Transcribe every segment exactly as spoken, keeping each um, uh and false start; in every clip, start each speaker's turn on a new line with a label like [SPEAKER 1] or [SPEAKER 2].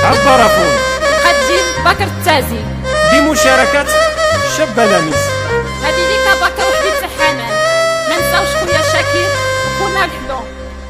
[SPEAKER 1] عبر فون
[SPEAKER 2] قدم بكر التازي
[SPEAKER 1] بمشاركة شابة لاميس.
[SPEAKER 2] هذه ليك بكر وحبيبتي حنان، ما نساوش خويا شاكير وخونا الحلو.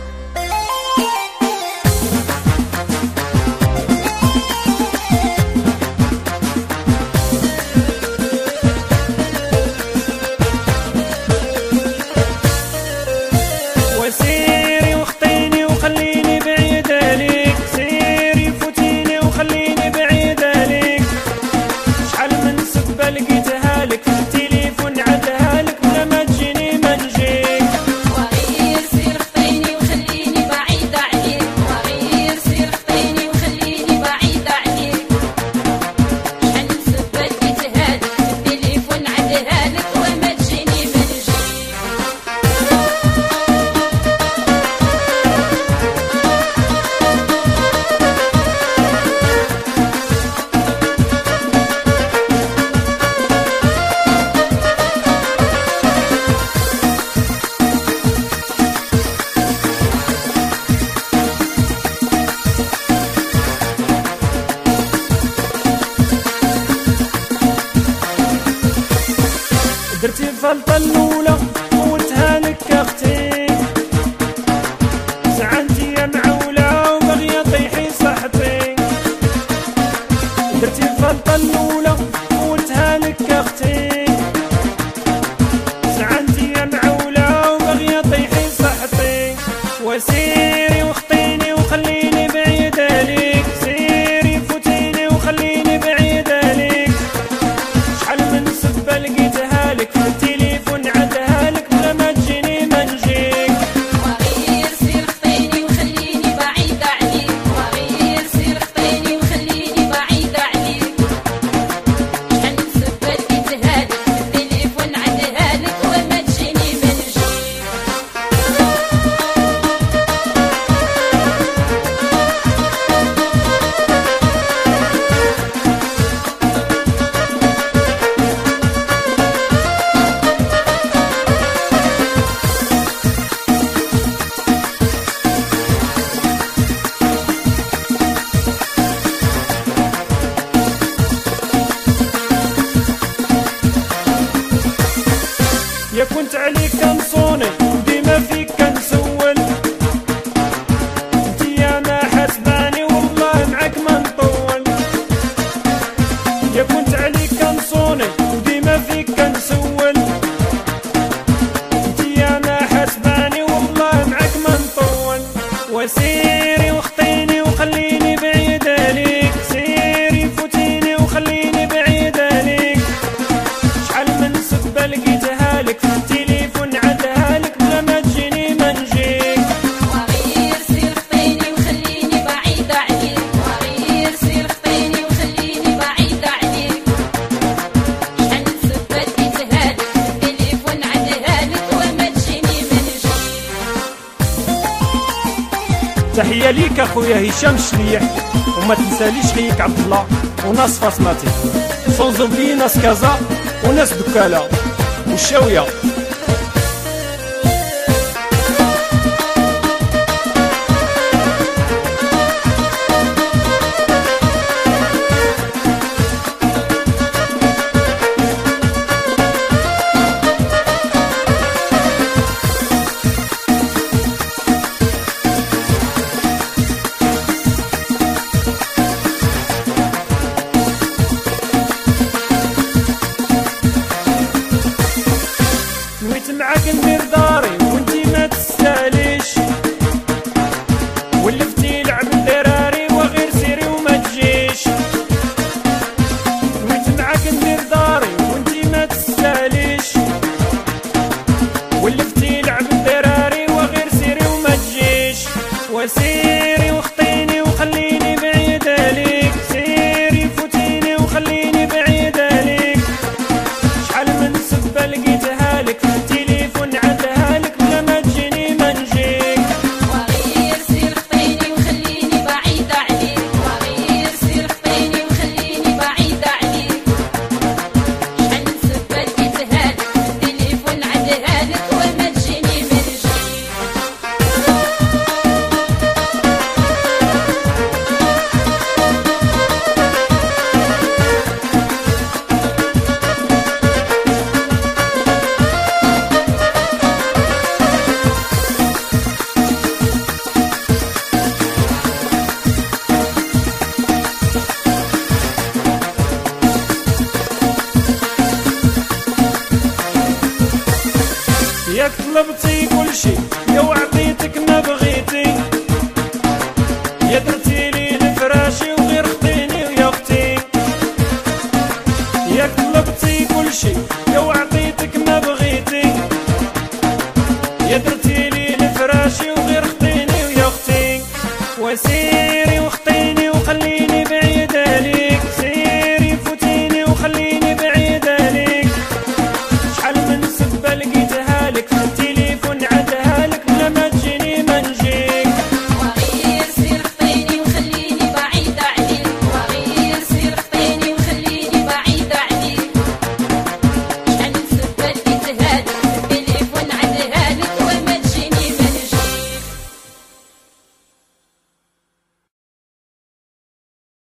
[SPEAKER 1] وسيري وخطيني وخليني بعيد عليك، سيري فوتيني وخليني بعيد عليك. شحال من سبة لقيتها لك في التليفون عدها لك بلا ما تجيني ما نجيك.
[SPEAKER 2] وغير سير خطيني وخليني بعيد عليك، وغير سير خطيني وخليني بعيد عليك. شحال من سبة لقيتها لك في التليفون عدها لك وما تجيني ما نجيك.
[SPEAKER 1] درتي الفلطة الأولى قوتها لك أختي، زعلتي يا معولة وبغية طيحي صحتي. درتي الفلطة الأولى قوتها لك أختي، زعلتي يا معولة وبغية طيحي صحتي. وسيري وخطيني وخليني بعيد عليك، سيري فوتيني وخليني بعيد عليك. شحال من سبة لقيتها لك في التليفون عدها لك بلا ما تجيني ما نجيك.
[SPEAKER 2] وغير سير خطيني وخليني بعيد عليك، وغير سير خطيني وخليني بعيد عليك. شحال من سبة لقيتها لك في التليفون عدها لك وما تجيني ما نجيك.
[SPEAKER 1] يا كنت عليك كنصوني وديما فيك كنسول، انتي يا ما حسباني والله معاك ما نطول. يا كنت عليك كنصوني وديما فيك كنسول، انتي يا ما حسباني والله معاك ما نطول. وسيري وخطيني وخليني بعيد عليك، سيري فوتيني وخليني بعيد عليك. شحال من سبة لقيتها لك في التليفون عدها لك بلا ما تجيني ما نجيك.
[SPEAKER 2] وغير سير خطيني وخليني بعيد عليك، وغير سير خطيني وخليني بعيد عليك. شحال من سبة لقيتها لك في التليفون عدها لك وما تجيني ما نجيك.
[SPEAKER 1] تحية ليك اخويا هشام الشليح، وما تنساليش خيك عبد الله وناس فاطماتي، سونز اوبلي ناس كازا وناس دكالة والشاوية. كلشي، يا وعطيتك ما بغيتي، يا درتي لي لفراشي وغير خطيني ويا اختي، ياك طلبتي كلشي، يا وعطيتك ما بغيتي، يا درتي لي لفراشي وغير خطيني ويا اختي. وسير